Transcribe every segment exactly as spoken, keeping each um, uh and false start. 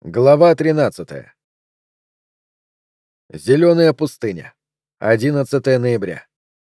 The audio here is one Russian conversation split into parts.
Глава тринадцатая. Зелёная пустыня. одиннадцатое ноября.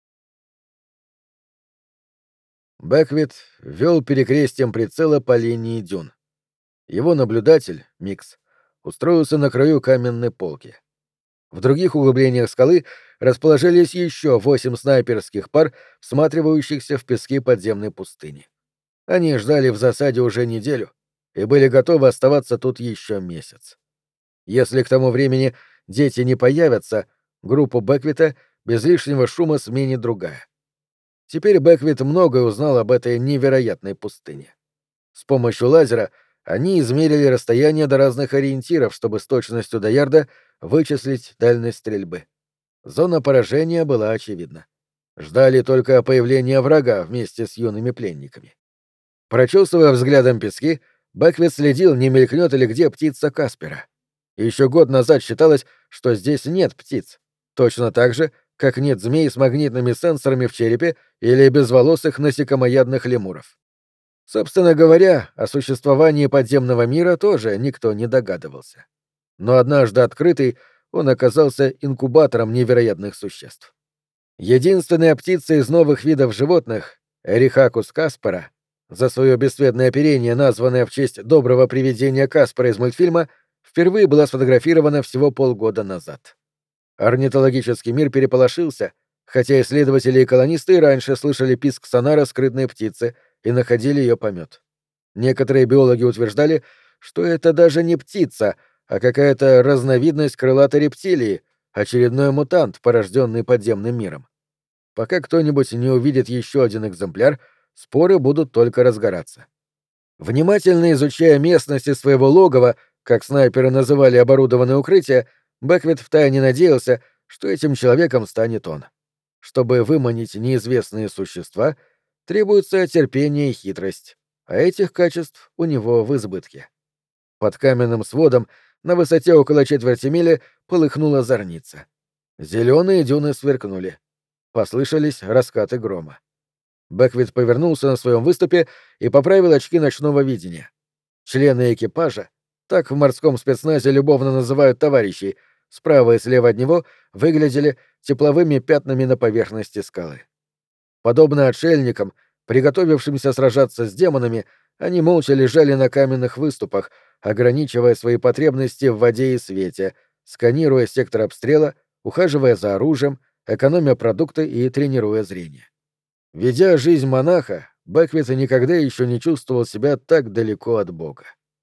Бэквит вёл перекрестием прицела по линии дюн. Его наблюдатель, Микс, устроился на краю каменной полки. В других углублениях скалы расположились еще восемь снайперских пар, всматривающихся в пески подземной пустыни. Они ждали в засаде уже неделю и были готовы оставаться тут еще месяц. Если к тому времени дети не появятся, группу Бэквита без лишнего шума сменит другая. Теперь Бэквит многое узнал об этой невероятной пустыне. С помощью лазера они измерили расстояние до разных ориентиров, чтобы с точностью до ярда вычислить дальность стрельбы. Зона поражения была очевидна. Ждали только появления врага вместе с юными пленниками. Прочесывая взглядом пески, Бэквит следил, не мелькнет ли где птица Каспера. Еще год назад считалось, что здесь нет птиц. Точно так же, как нет змей с магнитными сенсорами в черепе или безволосых насекомоядных лемуров. Собственно говоря, о существовании подземного мира тоже никто не догадывался. Но однажды открытый, он оказался инкубатором невероятных существ. Единственная птица из новых видов животных, Эрихакус каспера, за свое бесцветное оперение, названное в честь доброго привидения Каспера из мультфильма, впервые была сфотографирована всего полгода назад. Орнитологический мир переполошился, хотя исследователи и колонисты раньше слышали писк сонара скрытной птицы и находили ее помет. Некоторые биологи утверждали, что это даже не птица, а какая-то разновидность крылатой рептилии, очередной мутант, порожденный подземным миром. Пока кто-нибудь не увидит еще один экземпляр, споры будут только разгораться. Внимательно изучая местности своего логова, как снайперы называли оборудованное укрытие, Бэквит втайне надеялся, что этим человеком станет он. Чтобы выманить неизвестные существа, требуется терпение и хитрость, а этих качеств у него в избытке. Под каменным сводом на высоте около четверти мили полыхнула зорница. Зеленые дюны сверкнули. Послышались раскаты грома. Бэквит повернулся на своем выступе и поправил очки ночного видения. Члены экипажа, так в морском спецназе любовно называют товарищей, справа и слева от него выглядели тепловыми пятнами на поверхности скалы. Подобно отшельникам, приготовившимся сражаться с демонами, они молча лежали на каменных выступах, ограничивая свои потребности в воде и свете, сканируя сектор обстрела, ухаживая за оружием, экономя продукты и тренируя зрение. Ведя жизнь монаха, Бэквит никогда еще не чувствовал себя так далеко от Бога.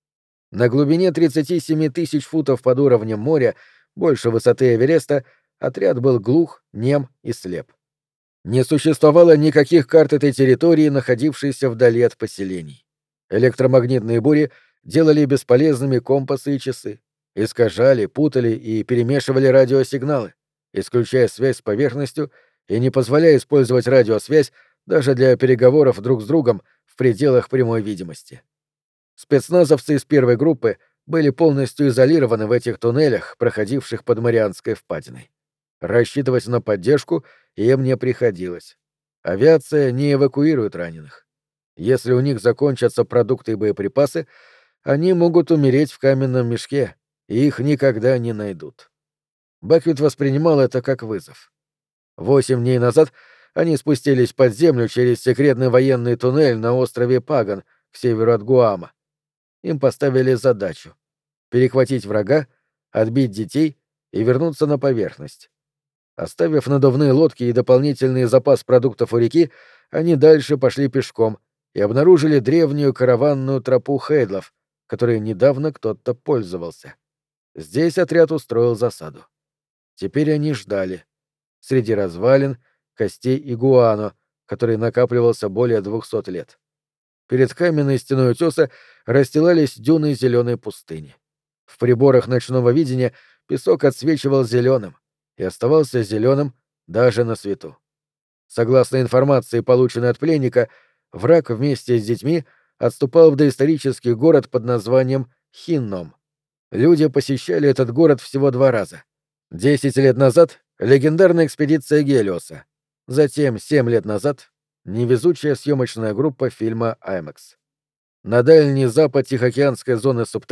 На глубине тридцати семи тысяч футов под уровнем моря, больше высоты Эвереста, отряд был глух, нем и слеп. Не существовало никаких карт этой территории, находившейся вдали от поселений. Электромагнитные бури делали бесполезными компасы и часы, искажали, путали и перемешивали радиосигналы, исключая связь с поверхностью и не позволяя использовать радиосвязь даже для переговоров друг с другом в пределах прямой видимости. Спецназовцы из первой группы были полностью изолированы в этих туннелях, проходивших под Марианской впадиной. Рассчитывать на поддержку им не приходилось. Авиация не эвакуирует раненых. Если у них закончатся продукты и боеприпасы, они могут умереть в каменном мешке, и их никогда не найдут. Бэквит воспринимал это как вызов. Восемь дней назад они спустились под землю через секретный военный туннель на острове Паган к северу от Гуама. Им поставили задачу — перехватить врага, отбить детей и вернуться на поверхность. Оставив надувные лодки и дополнительный запас продуктов у реки, они дальше пошли пешком и обнаружили древнюю караванную тропу Хейдлов, которой недавно кто-то пользовался. Здесь отряд устроил засаду. Теперь они ждали. Среди развалин, костей игуано, который накапливался более двухсот лет. Перед каменной стеной утеса расстилались дюны зеленой пустыни. В приборах ночного видения песок отсвечивал зеленым и оставался зеленым даже на свету. Согласно информации, полученной от пленника, враг вместе с детьми отступал в доисторический город под названием Хинном. Люди посещали этот город всего два раза. Десять лет назад — легендарная экспедиция Гелиоса. Затем, семь лет назад — невезучая съемочная группа фильма «Аймакс». На дальний запад Тихоокеанской зоны Субтерры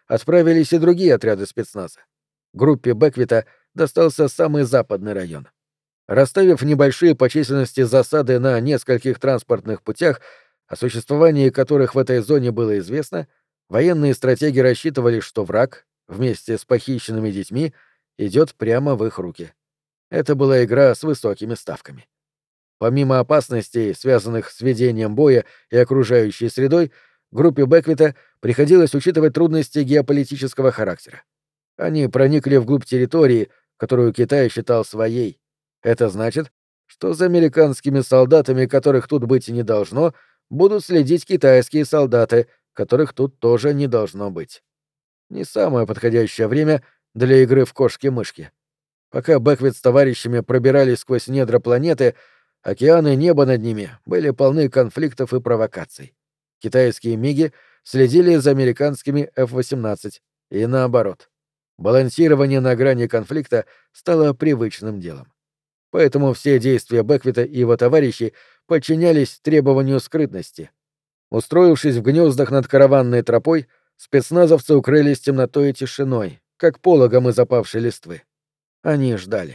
отправились и другие отряды спецназа. Группе Беквита достался самый западный район. Расставив небольшие по численности засады на нескольких транспортных путях, о существовании которых в этой зоне было известно, военные стратеги рассчитывали, что враг, вместе с похищенными детьми, идет прямо в их руки. Это была игра с высокими ставками. Помимо опасностей, связанных с ведением боя и окружающей средой, группе Беквита приходилось учитывать трудности геополитического характера. Они проникли вглубь территории, которую Китай считал своей. Это значит, что за американскими солдатами, которых тут быть и не должно, будут следить китайские солдаты, которых тут тоже не должно быть. Не самое подходящее время для игры в кошки-мышки. Пока Беквит с товарищами пробирались сквозь недра планеты, океаны и небо над ними были полны конфликтов и провокаций. Китайские миги следили за американскими эф восемнадцать, и наоборот. Балансирование на грани конфликта стало привычным делом. Поэтому все действия Беквита и его товарищей подчинялись требованию скрытности. Устроившись в гнездах над караванной тропой, спецназовцы укрылись темнотой и тишиной, как пологом из опавшей листвы. Они ждали.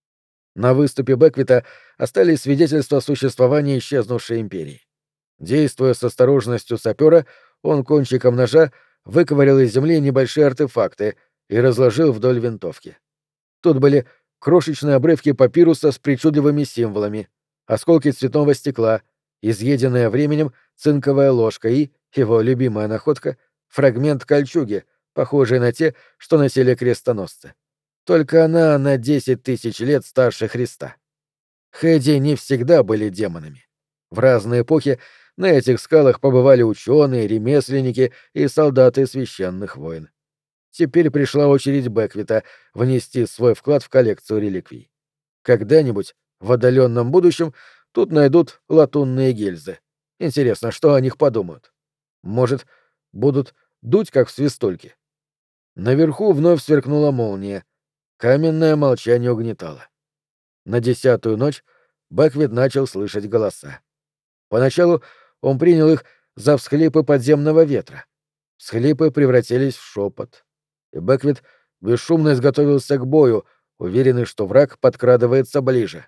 На выступе Беквита остались свидетельства существования исчезнувшей империи. Действуя с осторожностью сапера, он кончиком ножа выковырял из земли небольшие артефакты и разложил вдоль винтовки. Тут были крошечные обрывки папируса с причудливыми символами, осколки цветного стекла, изъеденная временем цинковая ложка и, его любимая находка, фрагмент кольчуги, похожий на те, что носили крестоносцы. Только она на десять тысяч лет старше Христа. Хэдди не всегда были демонами. В разные эпохи на этих скалах побывали ученые, ремесленники и солдаты священных войн. Теперь пришла очередь Беквита внести свой вклад в коллекцию реликвий. Когда-нибудь, в отдаленном будущем, тут найдут латунные гильзы. Интересно, что о них подумают? Может, будут дуть, как в свистульке? Наверху вновь сверкнула молния. Каменное молчание угнетало. На десятую ночь Беквит начал слышать голоса. Поначалу он принял их за всхлипы подземного ветра. Всхлипы превратились в шепот. И Беквит бесшумно изготовился к бою, уверенный, что враг подкрадывается ближе.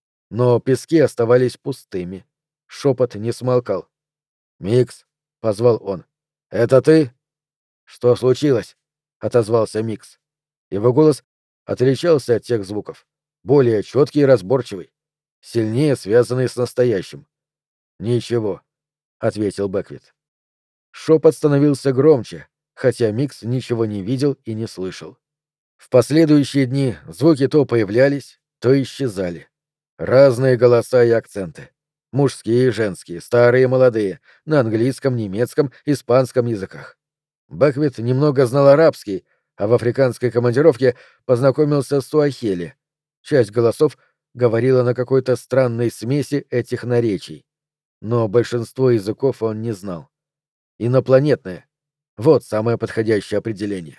Но пески оставались пустыми. Шепот не смолкал. «Микс», — позвал он. «Это ты?» «Что случилось?» — отозвался Микс. Его голос отличался от тех звуков. Более четкий и разборчивый. Сильнее связанный с настоящим. «Ничего», — ответил Беквит. Шепот становился громче, хотя Микс ничего не видел и не слышал. В последующие дни звуки то появлялись, то исчезали. Разные голоса и акценты. Мужские и женские, старые и молодые, на английском, немецком, испанском языках. Беквит немного знал арабский, а в африканской командировке познакомился с суахили. Часть голосов говорила на какой-то странной смеси этих наречий. Но большинство языков он не знал. Инопланетные. Вот самое подходящее определение.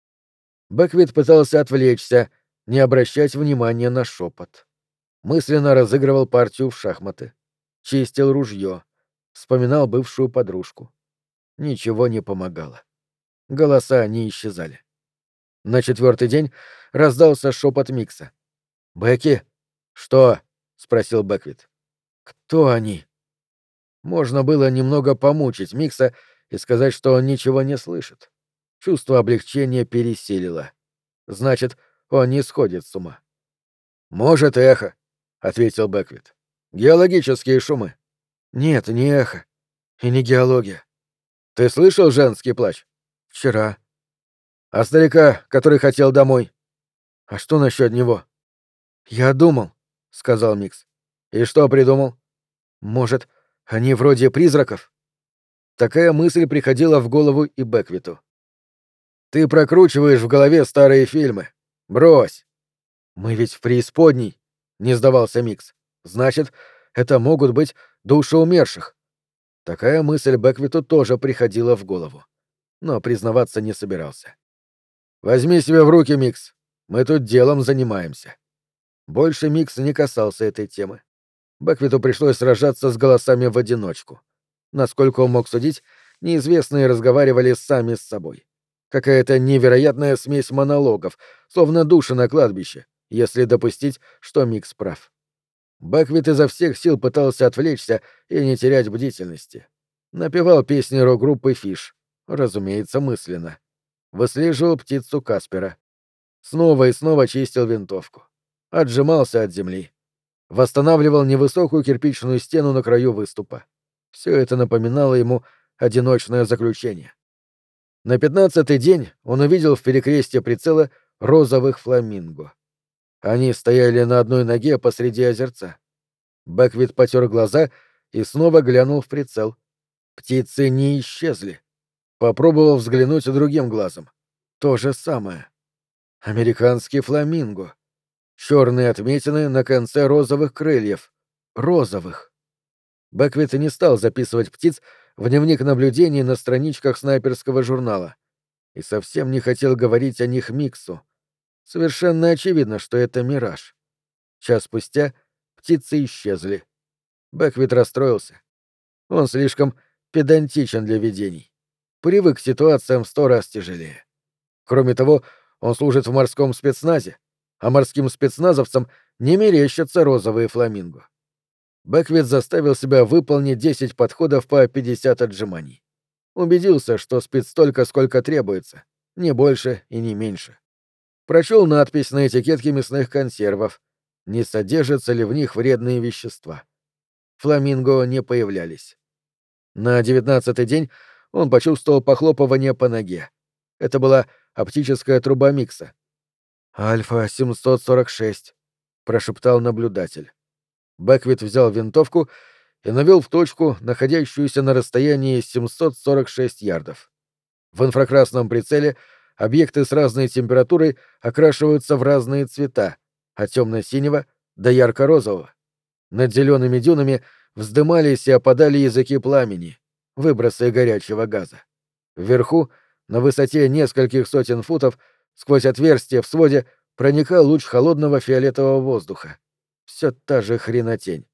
Беквит пытался отвлечься, не обращать внимания на шепот. Мысленно разыгрывал партию в шахматы. Чистил ружье. Вспоминал бывшую подружку. Ничего не помогало. Голоса не исчезали. На четвертый день раздался шепот Микса. «Бекки?» «Что?» — спросил Беквит. «Кто они?» Можно было немного помучить Микса и сказать, что он ничего не слышит. Чувство облегчения пересилило. Значит, он не сходит с ума. «Может, эхо», — ответил Беквит. «Геологические шумы». «Нет, не эхо. И не геология». «Ты слышал женский плач?» «Вчера». «А старика, который хотел домой?» «А что насчет него?» «Я думал», — сказал Микс. «И что придумал?» «Может, они вроде призраков?» Такая мысль приходила в голову и Беквиту. «Ты прокручиваешь в голове старые фильмы. Брось!» «Мы ведь в преисподней», — не сдавался Микс. «Значит, это могут быть души умерших». Такая мысль Беквиту тоже приходила в голову. Но признаваться не собирался. «Возьми себя в руки, Микс. Мы тут делом занимаемся». Больше Микс не касался этой темы. Беквиту пришлось сражаться с голосами в одиночку. Насколько он мог судить, неизвестные разговаривали сами с собой. Какая-то невероятная смесь монологов, словно души на кладбище, если допустить, что Микс прав. Бэквит изо всех сил пытался отвлечься и не терять бдительности. Напевал песни рок-группы «Фиш», разумеется, мысленно. Выслеживал птицу Каспера. Снова и снова чистил винтовку. Отжимался от земли. Восстанавливал невысокую кирпичную стену на краю выступа. Все это напоминало ему одиночное заключение. На пятнадцатый день он увидел в перекрестье прицела розовых фламинго. Они стояли на одной ноге посреди озерца. Бэквит потер глаза и снова глянул в прицел. Птицы не исчезли. Попробовал взглянуть другим глазом. То же самое. Американский фламинго. Черные отметины на конце розовых крыльев. Розовых. Бэквит не стал записывать птиц в дневник наблюдений на страничках снайперского журнала. И совсем не хотел говорить о них Миксу. Совершенно очевидно, что это мираж. Час спустя птицы исчезли. Бэквит расстроился. Он слишком педантичен для видений. Привык к ситуациям в сто раз тяжелее. Кроме того, он служит в морском спецназе, а морским спецназовцам не мерещатся розовые фламинго. Бэквит заставил себя выполнить десять подходов по пятьдесят отжиманий. Убедился, что спит столько, сколько требуется, не больше и не меньше. Прочел надпись на этикетке мясных консервов, не содержатся ли в них вредные вещества. Фламинго не появлялись. На девятнадцатый день он почувствовал похлопывание по ноге. Это была оптическая труба Микса. «Альфа семьсот сорок шесть», — прошептал наблюдатель. Бэквит взял винтовку и навел в точку, находящуюся на расстоянии семьсот сорок шесть ярдов. В инфракрасном прицеле объекты с разной температурой окрашиваются в разные цвета, от темно-синего до ярко-розового. Над зелеными дюнами вздымались и опадали языки пламени, выбросы горячего газа. Вверху, на высоте нескольких сотен футов, сквозь отверстие в своде проникал луч холодного фиолетового воздуха. Все та же хренотень.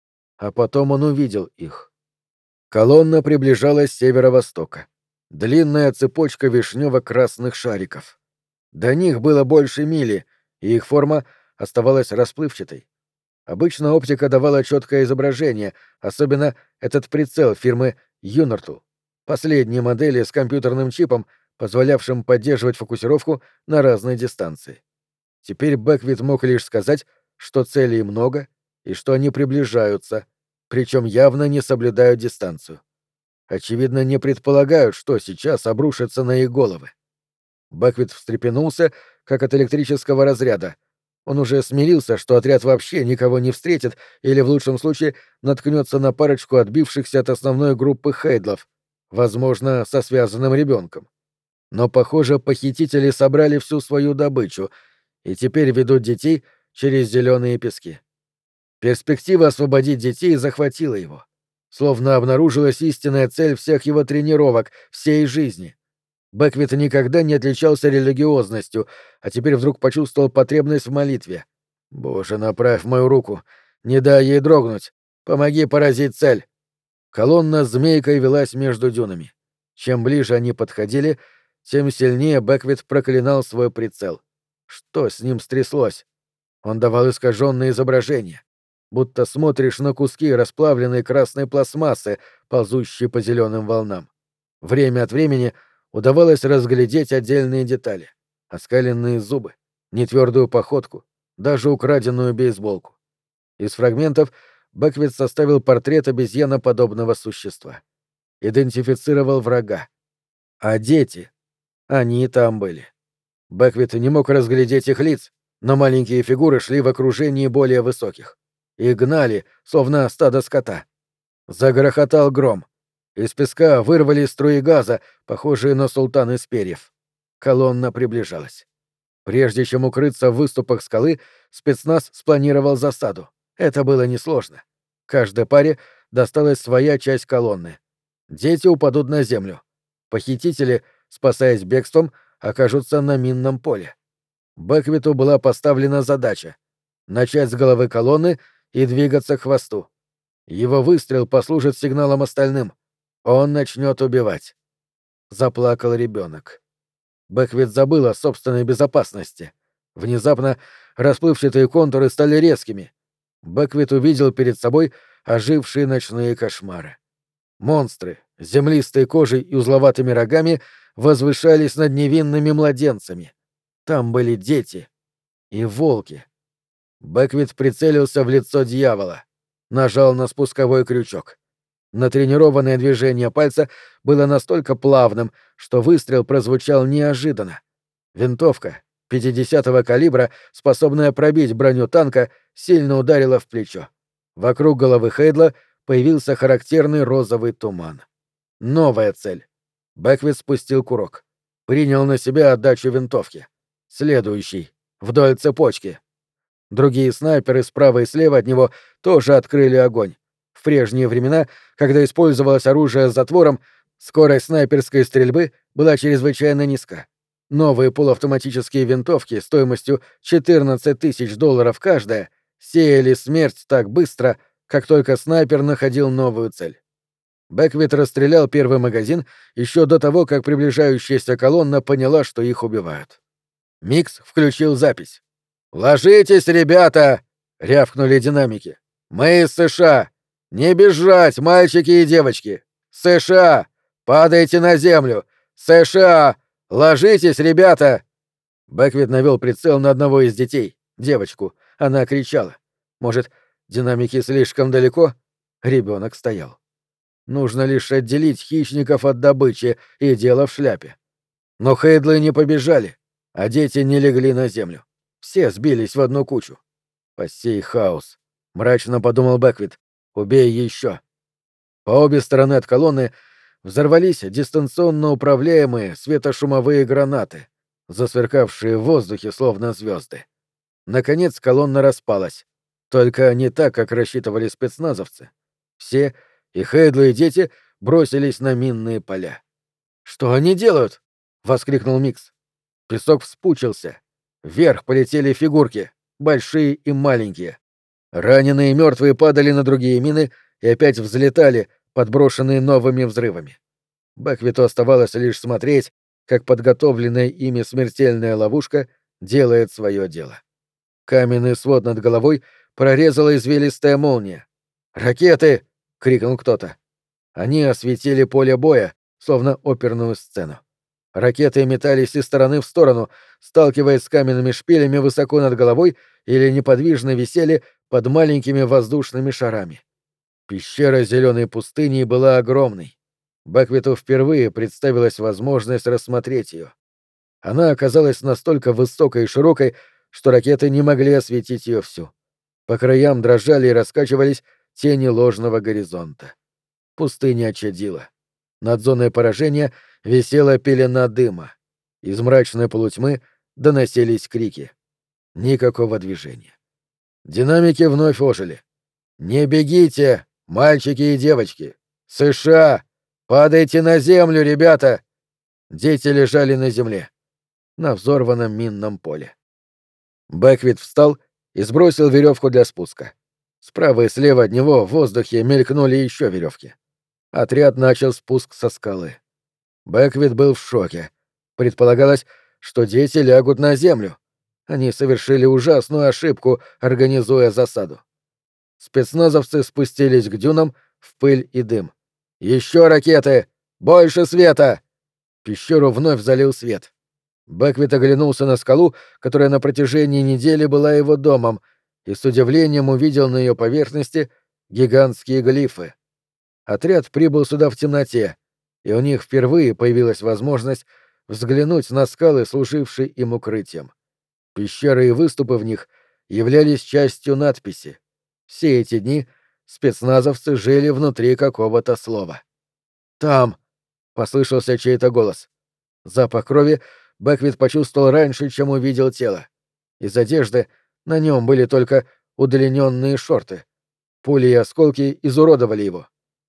А потом он увидел их. Колонна приближалась с северо-востока. Длинная цепочка вишнево-красных шариков. До них было больше мили, и их форма оставалась расплывчатой. Обычно оптика давала четкое изображение, особенно этот прицел фирмы Юнартл, последней модели с компьютерным чипом, позволявшим поддерживать фокусировку на разной дистанции. Теперь Бэквит мог лишь сказать, что целей много и что они приближаются, причем явно не соблюдают дистанцию. Очевидно, не предполагают, что сейчас обрушится на их головы. Бэквит встрепенулся, как от электрического разряда. Он уже смирился, что отряд вообще никого не встретит или, в лучшем случае, наткнется на парочку отбившихся от основной группы хейдлов, возможно, со связанным ребенком. Но, похоже, похитители собрали всю свою добычу и теперь ведут детей через зеленые пески. Перспектива освободить детей захватила его. Словно обнаружилась истинная цель всех его тренировок, всей жизни. Бэквит никогда не отличался религиозностью, а теперь вдруг почувствовал потребность в молитве. «Боже, направь мою руку! Не дай ей дрогнуть! Помоги поразить цель!» Колонна змейкой велась между дюнами. Чем ближе они подходили, тем сильнее Бэквит проклинал свой прицел. Что с ним стряслось? Он давал искаженные изображения, будто смотришь на куски расплавленной красной пластмассы, ползущие по зеленым волнам. Время от времени удавалось разглядеть отдельные детали: оскаленные зубы, нетвердую походку, даже украденную бейсболку. Из фрагментов Бэквит составил портрет обезьяноподобного существа. Идентифицировал врага. А дети? Они и там были. Бэквит не мог разглядеть их лиц, но маленькие фигуры шли в окружении более высоких. И гнали, словно стадо скота. Загрохотал гром. Из песка вырвали струи газа, похожие на султан из перьев. Колонна приближалась. Прежде чем укрыться в выступах скалы, спецназ спланировал засаду. Это было несложно. Каждой паре досталась своя часть колонны. Дети упадут на землю. Похитители, спасаясь бегством, окажутся на минном поле. Бэквиту была поставлена задача — начать с головы колонны и двигаться к хвосту. Его выстрел послужит сигналом остальным. Он начнет убивать. Заплакал ребенок. Бэквит забыл о собственной безопасности. Внезапно расплывчатые контуры стали резкими. Бэквит увидел перед собой ожившие ночные кошмары. Монстры, с землистой кожей и узловатыми рогами, возвышались над невинными младенцами. Там были дети и волки. Бэквит прицелился в лицо дьявола, нажал на спусковой крючок. Натренированное движение пальца было настолько плавным, что выстрел прозвучал неожиданно. Винтовка пятидесятого калибра, способная пробить броню танка, сильно ударила в плечо. Вокруг головы Хейдла появился характерный розовый туман. Новая цель. Бэквит спустил курок. Принял на себя отдачу винтовки. Следующий. Вдоль цепочки. Другие снайперы справа и слева от него тоже открыли огонь. В прежние времена, когда использовалось оружие с затвором, скорость снайперской стрельбы была чрезвычайно низка. Новые полуавтоматические винтовки стоимостью четырнадцать тысяч долларов каждая сеяли смерть так быстро, как только снайпер находил новую цель. Бэквит расстрелял первый магазин еще до того, как приближающаяся колонна поняла, что их убивают. Микс включил запись. «Ложитесь, ребята!» — рявкнули динамики. «Мы из США! Не бежать, мальчики и девочки! США! Падайте на землю! США! Ложитесь, ребята!» Бэквит навел прицел на одного из детей, девочку. Она кричала. Может, динамики слишком далеко? Ребенок стоял. Нужно лишь отделить хищников от добычи, и дело в шляпе. Но Хейдлы не побежали, а дети не легли на землю. Все сбились в одну кучу. «Посей хаос», — мрачно подумал Бэквит. «Убей еще». По обе стороны от колонны взорвались дистанционно управляемые светошумовые гранаты, засверкавшие в воздухе словно звезды. Наконец колонна распалась. Только не так, как рассчитывали спецназовцы. Все, и Хейдлы, и дети, бросились на минные поля. «Что они делают?» — воскликнул Микс. Песок вспучился. Вверх полетели фигурки, большие и маленькие. Раненые и мертвые падали на другие мины и опять взлетали, подброшенные новыми взрывами. Бэквиту оставалось лишь смотреть, как подготовленная ими смертельная ловушка делает свое дело. Каменный свод над головой прорезала извилистая молния. «Ракеты!» — крикнул кто-то. Они осветили поле боя, словно оперную сцену. Ракеты метались из стороны в сторону, сталкиваясь с каменными шпилями высоко над головой или неподвижно висели под маленькими воздушными шарами. Пещера зеленой пустыни была огромной. Бэквиту впервые представилась возможность рассмотреть ее. Она оказалась настолько высокой и широкой, что ракеты не могли осветить ее всю. По краям дрожали и раскачивались тени ложного горизонта. Пустыня чадила. Над зоной поражения висела пелена дыма. Из мрачной полутьмы доносились крики. Никакого движения. Динамики вновь ожили. «Не бегите, мальчики и девочки! США! Падайте на землю, ребята!» Дети лежали на земле, на взорванном минном поле. Бэквит встал и сбросил веревку для спуска. Справа и слева от него в воздухе мелькнули еще веревки. Отряд начал спуск со скалы. Бэквит был в шоке. Предполагалось, что дети лягут на землю. Они совершили ужасную ошибку, организуя засаду. Спецназовцы спустились к дюнам в пыль и дым. «Еще ракеты! Больше света!» Пещеру вновь залил свет. Бэквит оглянулся на скалу, которая на протяжении недели была его домом, и с удивлением увидел на ее поверхности гигантские глифы. Отряд прибыл сюда в темноте, и у них впервые появилась возможность взглянуть на скалы, служившие им укрытием. Пещеры и выступы в них являлись частью надписи. Все эти дни спецназовцы жили внутри какого-то слова. «Там!» — послышался чей-то голос. Запах крови Бэквит почувствовал раньше, чем увидел тело. Из одежды на нем были только удлиненные шорты. Пули и осколки изуродовали его.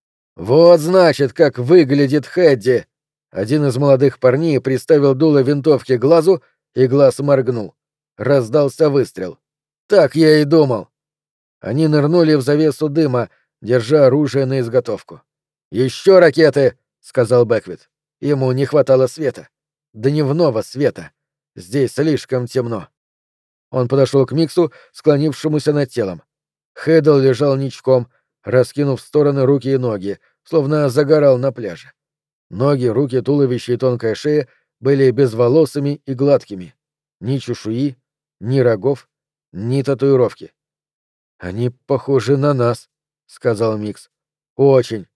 «Вот, значит, как выглядит Хэдди!» Один из молодых парней приставил дуло винтовки к глазу, и глаз моргнул. Раздался выстрел. «Так я и думал!» Они нырнули в завесу дыма, держа оружие на изготовку. «Еще ракеты!» — сказал Бэквит. Ему не хватало света. дневного света. Здесь слишком темно. Он подошел к Миксу, склонившемуся над телом. Хейдл лежал ничком, раскинув в стороны руки и ноги, словно загорал на пляже. Ноги, руки, туловище и тонкая шея были безволосыми и гладкими. Ни чешуи, ни рогов, ни татуировки. «Они похожи на нас», — сказал Микс. «Очень».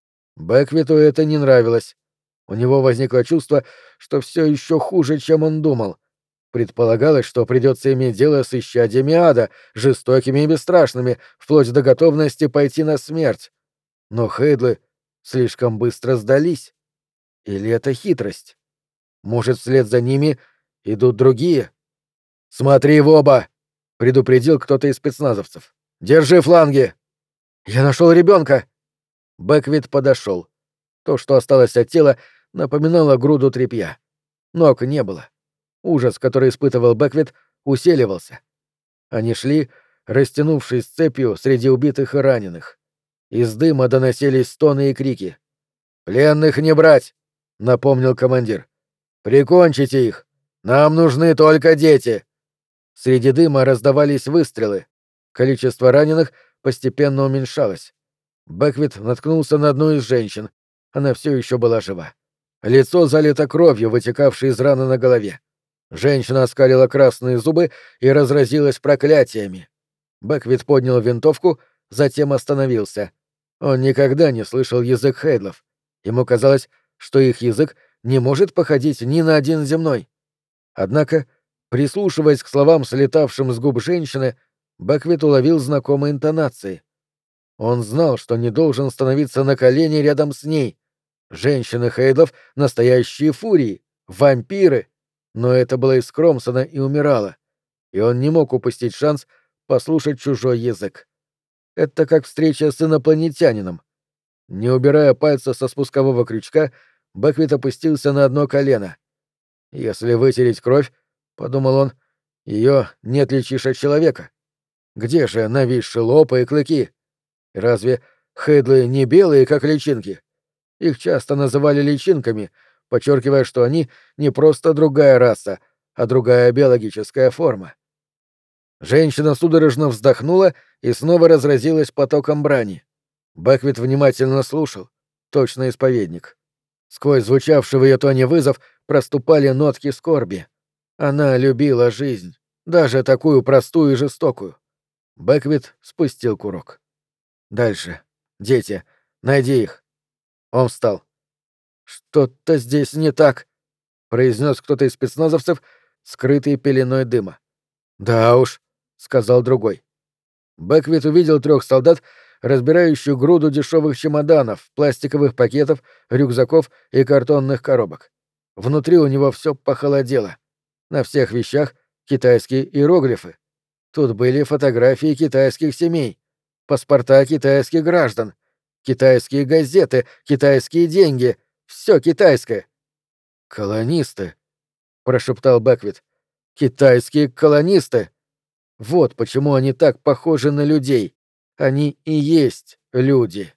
Бэквиту это не нравилось. У него возникло чувство, что все еще хуже, чем он думал. Предполагалось, что придется иметь дело с исчадьями ада, жестокими и бесстрашными, вплоть до готовности пойти на смерть. Но Хейдлы слишком быстро сдались. Или это хитрость? Может, вслед за ними идут другие? «Смотри в оба!» — предупредил кто-то из спецназовцев. «Держи фланги!» «Я нашел ребенка!» Бэквит подошел. То, что осталось от тела, напоминало груду тряпья. Ног не было. Ужас, который испытывал Бэквит, усиливался. Они шли, растянувшись цепью среди убитых и раненых. Из дыма доносились стоны и крики. «Пленных не брать!» — напомнил командир. «Прикончите их! Нам нужны только дети!» Среди дыма раздавались выстрелы. Количество раненых постепенно уменьшалось. Бэквит наткнулся на одну из женщин. Она все еще была жива. Лицо залито кровью, вытекавшей из раны на голове. Женщина оскалила красные зубы и разразилась проклятиями. Бэквит поднял винтовку, затем остановился. Он никогда не слышал язык Хейдлов. Ему казалось, что их язык не может походить ни на один земной. Однако, прислушиваясь к словам, слетавшим с губ женщины, Бэквит уловил знакомые интонации. Он знал, что не должен становиться на колени рядом с ней. Женщины Хейдлов — настоящие фурии, вампиры. Но это было из Кромсона и умирало, и он не мог упустить шанс послушать чужой язык. Это как встреча с инопланетянином. Не убирая пальца со спускового крючка, Бэквит опустился на одно колено. «Если вытереть кровь, — подумал он, — ее не отличишь от человека. Где же нависшие лопы и клыки? Разве Хейдлы не белые, как личинки? Их часто называли личинками, подчеркивая, что они не просто другая раса, а другая биологическая форма». Женщина судорожно вздохнула и снова разразилась потоком брани. Бэквит внимательно слушал, точно исповедник. Сквозь звучавший в ее тоне вызов проступали нотки скорби. Она любила жизнь, даже такую простую и жестокую. Бэквит спустил курок. «Дальше. Дети. Найди их». Он встал. «Что-то здесь не так», — произнес кто-то из спецназовцев, скрытый пеленой дыма. «Да уж», — сказал другой. Бэквит увидел трех солдат, разбирающих груду дешевых чемоданов, пластиковых пакетов, рюкзаков и картонных коробок. Внутри у него все похолодело. На всех вещах китайские иероглифы. Тут были фотографии китайских семей, паспорта китайских граждан, китайские газеты, китайские деньги. Все китайское. «Колонисты», — прошептал Бэквит. «Китайские колонисты. Вот почему они так похожи на людей. Они и есть люди».